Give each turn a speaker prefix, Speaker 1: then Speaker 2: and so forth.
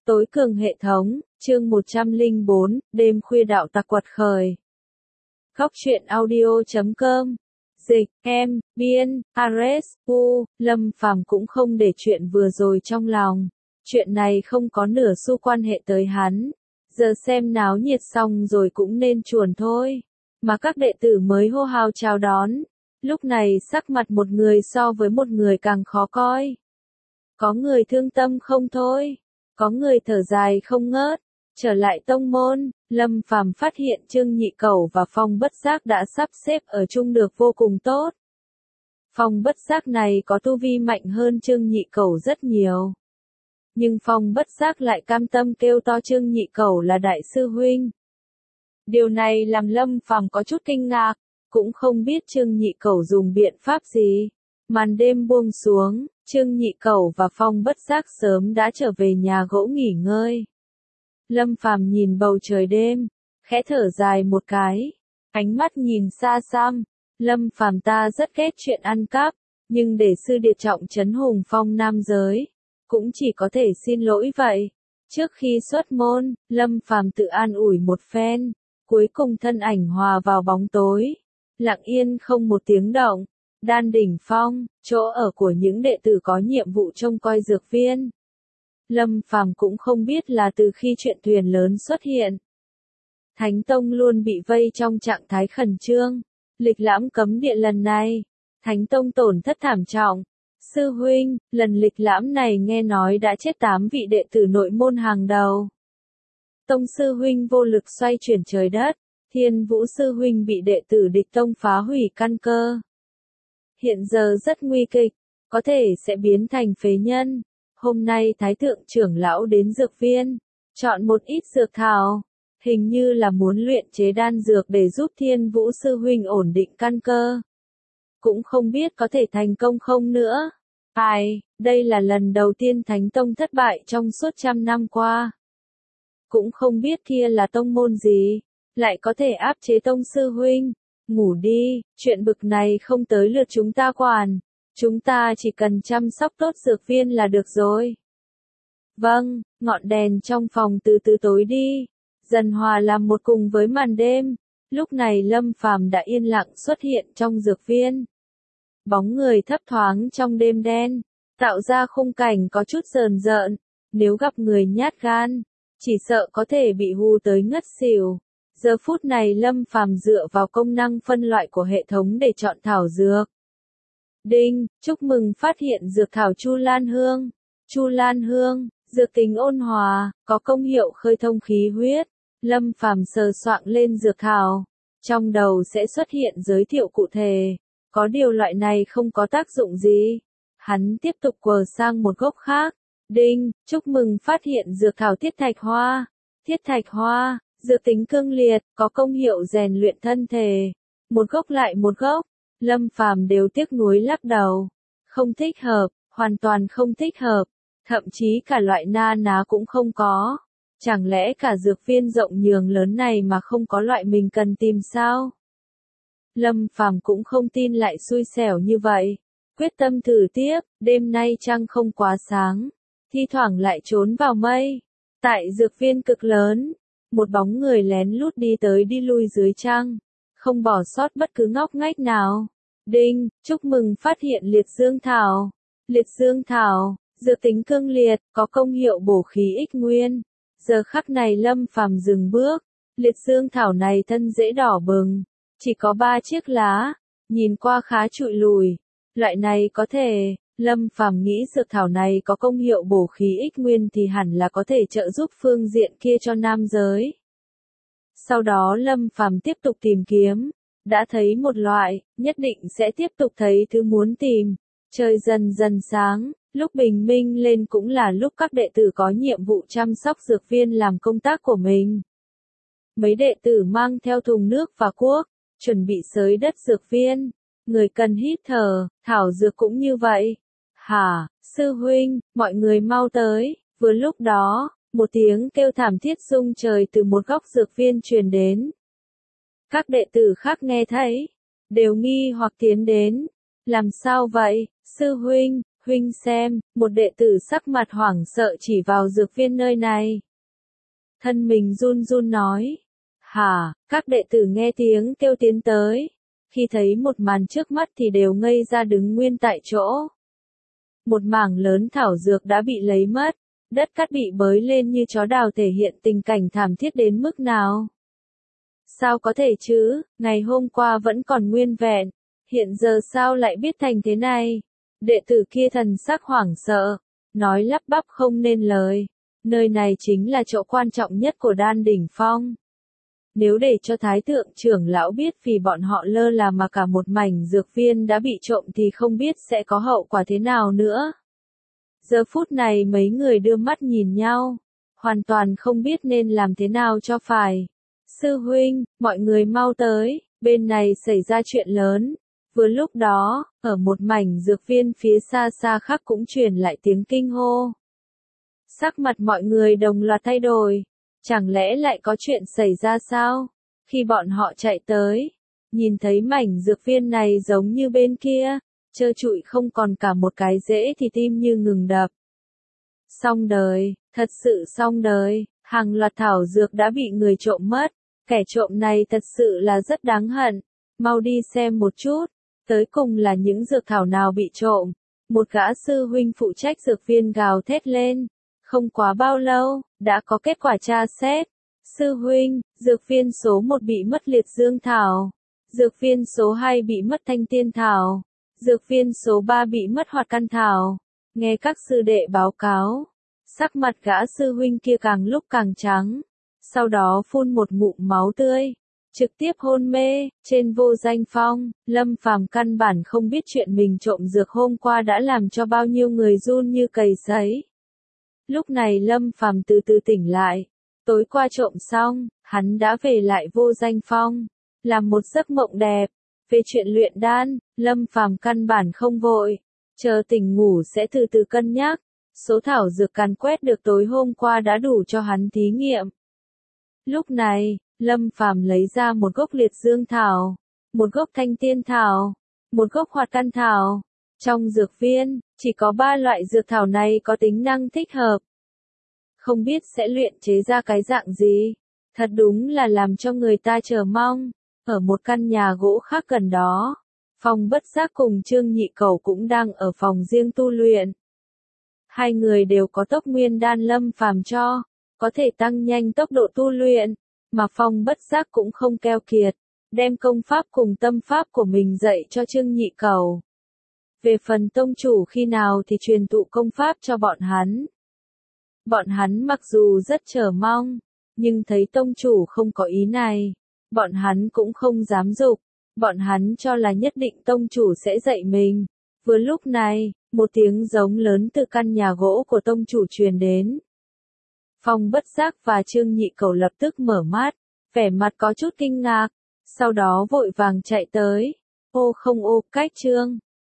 Speaker 1: Tối cường hệ thống, chương 104, đêm khuya đạo tặc quật khởi. Góc truyện audio.com. Dịch, em, biên, Ares, Lâm Phàm cũng không để chuyện vừa rồi trong lòng. Chuyện này không có nửa xu quan hệ tới hắn. Giờ xem náo nhiệt xong rồi cũng nên chuồn thôi. Mà các đệ tử mới hô hào chào đón. Lúc này sắc mặt một người so với một người càng khó coi. Có người thương tâm không thôi. Có người thở dài không ngớt. Trở lại tông môn, Lâm Phàm phát hiện Trương Nhị Cẩu và Phong Bất Giác đã sắp xếp ở chung được vô cùng tốt. Phong Bất Giác này có tu vi mạnh hơn Trương Nhị Cẩu rất nhiều. Nhưng Phong Bất Giác lại cam tâm kêu to Trương Nhị Cẩu là đại sư huynh. Điều này làm Lâm Phàm có chút kinh ngạc, cũng không biết Trương Nhị Cẩu dùng biện pháp gì. Màn đêm buông xuống, Trương Nhị Cẩu và Phong Bất Giác sớm đã trở về nhà gỗ nghỉ ngơi. Lâm Phàm nhìn bầu trời đêm, khẽ thở dài một cái, ánh mắt nhìn xa xăm. Lâm Phàm ta rất ghét chuyện ăn cắp, nhưng để sư điệt trọng trấn hùng phong nam giới, cũng chỉ có thể xin lỗi vậy. Trước khi xuất môn, Lâm Phàm tự an ủi một phen, cuối cùng thân ảnh hòa vào bóng tối, lặng yên không một tiếng động. Đan đỉnh phong, chỗ ở của những đệ tử có nhiệm vụ trông coi dược viên. Lâm Phàm cũng không biết là từ khi chuyện thuyền lớn xuất hiện, Thánh Tông luôn bị vây trong trạng thái khẩn trương. Lịch lãm cấm địa lần này, Thánh Tông tổn thất thảm trọng. Sư huynh, lần lịch lãm này nghe nói đã chết 8 vị đệ tử nội môn hàng đầu. Tông sư huynh vô lực xoay chuyển trời đất, Thiên Vũ sư huynh bị đệ tử địch tông phá hủy căn cơ. Hiện giờ rất nguy kịch, có thể sẽ biến thành phế nhân. Hôm nay Thái thượng trưởng lão đến dược viên, chọn một ít dược thảo, hình như là muốn luyện chế đan dược để giúp Thiên Vũ sư huynh ổn định căn cơ. Cũng không biết có thể thành công không nữa. Đây là lần đầu tiên Thánh Tông thất bại trong suốt 100 năm qua. Cũng không biết kia là tông môn gì, lại có thể áp chế tông sư huynh. Ngủ đi, chuyện bực này không tới lượt chúng ta quản. Chúng ta chỉ cần chăm sóc tốt dược viên là được rồi. Vâng, ngọn đèn trong phòng từ từ tối đi, dần hòa làm một cùng với màn đêm. Lúc này Lâm Phàm đã yên lặng xuất hiện trong dược viên. Bóng người thấp thoáng trong đêm đen, tạo ra khung cảnh có chút rờn rợn. Nếu gặp người nhát gan, chỉ sợ có thể bị hù tới ngất xỉu. Giờ phút này Lâm Phàm dựa vào công năng phân loại của hệ thống để chọn thảo dược. Đinh, chúc mừng phát hiện dược thảo Chu Lan Hương. Chu Lan Hương, dược tính ôn hòa, có công hiệu khơi thông khí huyết. Lâm Phàm sờ soạng lên dược thảo, trong đầu sẽ xuất hiện giới thiệu cụ thể. Có điều loại này không có tác dụng gì. Hắn tiếp tục quờ sang một gốc khác. Đinh, chúc mừng phát hiện dược thảo Thiết Thạch Hoa. Thiết Thạch Hoa, dược tính cương liệt, có công hiệu rèn luyện thân thể. Một gốc lại một gốc, Lâm Phàm đều tiếc nuối lắc đầu. Không thích hợp, hoàn toàn không thích hợp. Thậm chí cả loại na ná cũng không có. Chẳng lẽ cả dược viên rộng nhường lớn này mà không có loại mình cần tìm sao? Lâm Phàm cũng không tin lại xui xẻo như vậy. Quyết tâm thử tiếp, đêm nay trăng không quá sáng. Thi thoảng lại trốn vào mây. Tại dược viên cực lớn, một bóng người lén lút đi tới đi lui dưới trăng. Không bỏ sót bất cứ ngóc ngách nào. Đinh, chúc mừng phát hiện liệt dương thảo. Liệt dương thảo, dược tính cương liệt, có công hiệu bổ khí ích nguyên. Giờ khắc này Lâm Phàm dừng bước. Liệt dương thảo này thân rễ đỏ bừng, chỉ có 3 chiếc lá, nhìn qua khá trụi lùi. Loại này có thể, Lâm Phàm nghĩ dược thảo này có công hiệu bổ khí ích nguyên thì hẳn là có thể trợ giúp phương diện kia cho nam giới. Sau đó Lâm Phàm tiếp tục tìm kiếm, đã thấy một loại, nhất định sẽ tiếp tục thấy thứ muốn tìm. Trời dần dần sáng, lúc bình minh lên cũng là lúc các đệ tử có nhiệm vụ chăm sóc dược viên làm công tác của mình. Mấy đệ tử mang theo thùng nước và cuốc, chuẩn bị xới đất dược viên. Người cần hít thở, thảo dược cũng như vậy. Hả, sư huynh, mọi người mau tới. Vừa lúc đó, một tiếng kêu thảm thiết rung trời từ một góc dược viên truyền đến. Các đệ tử khác nghe thấy, đều nghi hoặc tiến đến. Làm sao vậy, sư huynh, Huynh xem, một đệ tử sắc mặt hoảng sợ chỉ vào dược viên nơi này. Thân mình run run nói. Hả, các đệ tử nghe tiếng kêu tiến tới. Khi thấy một màn trước mắt thì đều ngây ra đứng nguyên tại chỗ. Một mảng lớn thảo dược đã bị lấy mất, đất cát bị bới lên như chó đào thể hiện tình cảnh thảm thiết đến mức nào. Sao có thể chứ, ngày hôm qua vẫn còn nguyên vẹn, hiện giờ sao lại biết thành thế này? Đệ tử kia thần sắc hoảng sợ, nói lắp bắp không nên lời. Nơi này chính là chỗ quan trọng nhất của Đan Đỉnh Phong. Nếu để cho Thái Thượng trưởng lão biết vì bọn họ lơ là mà cả một mảnh dược viên đã bị trộm thì không biết sẽ có hậu quả thế nào nữa. Giờ phút này mấy người đưa mắt nhìn nhau, hoàn toàn không biết nên làm thế nào cho phải. Sư huynh, mọi người mau tới, bên này xảy ra chuyện lớn. Vừa lúc đó, ở một mảnh dược viên phía xa xa khác cũng truyền lại tiếng kinh hô. Sắc mặt mọi người đồng loạt thay đổi. Chẳng lẽ lại có chuyện xảy ra sao? Khi bọn họ chạy tới, nhìn thấy mảnh dược viên này giống như bên kia, trơ trụi không còn cả một cái rễ thì tim như ngừng đập. Xong đời, thật sự xong đời, hàng loạt thảo dược đã bị người trộm mất. Kẻ trộm này thật sự là rất đáng hận. Mau đi xem một chút, tới cùng là những dược thảo nào bị trộm. Một gã sư huynh phụ trách dược viên gào thét lên. Không quá bao lâu, đã có kết quả tra xét. Sư huynh, dược viên số 1 bị mất liệt dương thảo. Dược viên số 2 bị mất thanh tiên thảo. Dược viên số 3 bị mất hoạt căn thảo. Nghe các sư đệ báo cáo, sắc mặt gã sư huynh kia càng lúc càng trắng. Sau đó phun một ngụm máu tươi, trực tiếp hôn mê. Trên Vô Danh Phong, Lâm Phàm căn bản không biết chuyện mình trộm dược hôm qua đã làm cho bao nhiêu người run như cầy sấy. Lúc này Lâm Phàm từ từ tỉnh lại. Tối qua trộm xong, hắn đã về lại Vô Danh Phong, làm một giấc mộng đẹp. Về chuyện luyện đan, Lâm Phàm căn bản không vội, chờ tỉnh ngủ sẽ từ từ cân nhắc. Số thảo dược càn quét được tối hôm qua đã đủ cho hắn thí nghiệm. Lúc này, Lâm Phàm lấy ra một gốc liệt dương thảo, một gốc thanh tiên thảo, một gốc hoạt căn thảo. Trong dược viên, chỉ có 3 loại dược thảo này có tính năng thích hợp. Không biết sẽ luyện chế ra cái dạng gì. Thật đúng là làm cho người ta chờ mong. Ở một căn nhà gỗ khác gần đó, Phong Bất Giác cùng Trương Nhị Cẩu cũng đang ở phòng riêng tu luyện. Hai người đều có tốc nguyên đan Lâm Phàm cho, có thể tăng nhanh tốc độ tu luyện, mà Phong Bất Giác cũng không keo kiệt, đem công pháp cùng tâm pháp của mình dạy cho Trương Nhị Cẩu. Về phần tông chủ khi nào thì truyền thụ công pháp cho bọn hắn. Bọn hắn mặc dù rất chờ mong, nhưng thấy tông chủ không có ý này, bọn hắn cũng không dám giục, bọn hắn cho là nhất định tông chủ sẽ dạy mình. Vừa lúc này, một tiếng giống lớn từ căn nhà gỗ của tông chủ truyền đến. Phong Bất Giác và Trương Nhị Cẩu lập tức mở mắt, vẻ mặt có chút kinh ngạc, sau đó vội vàng chạy tới. Ô không ô, cách Trương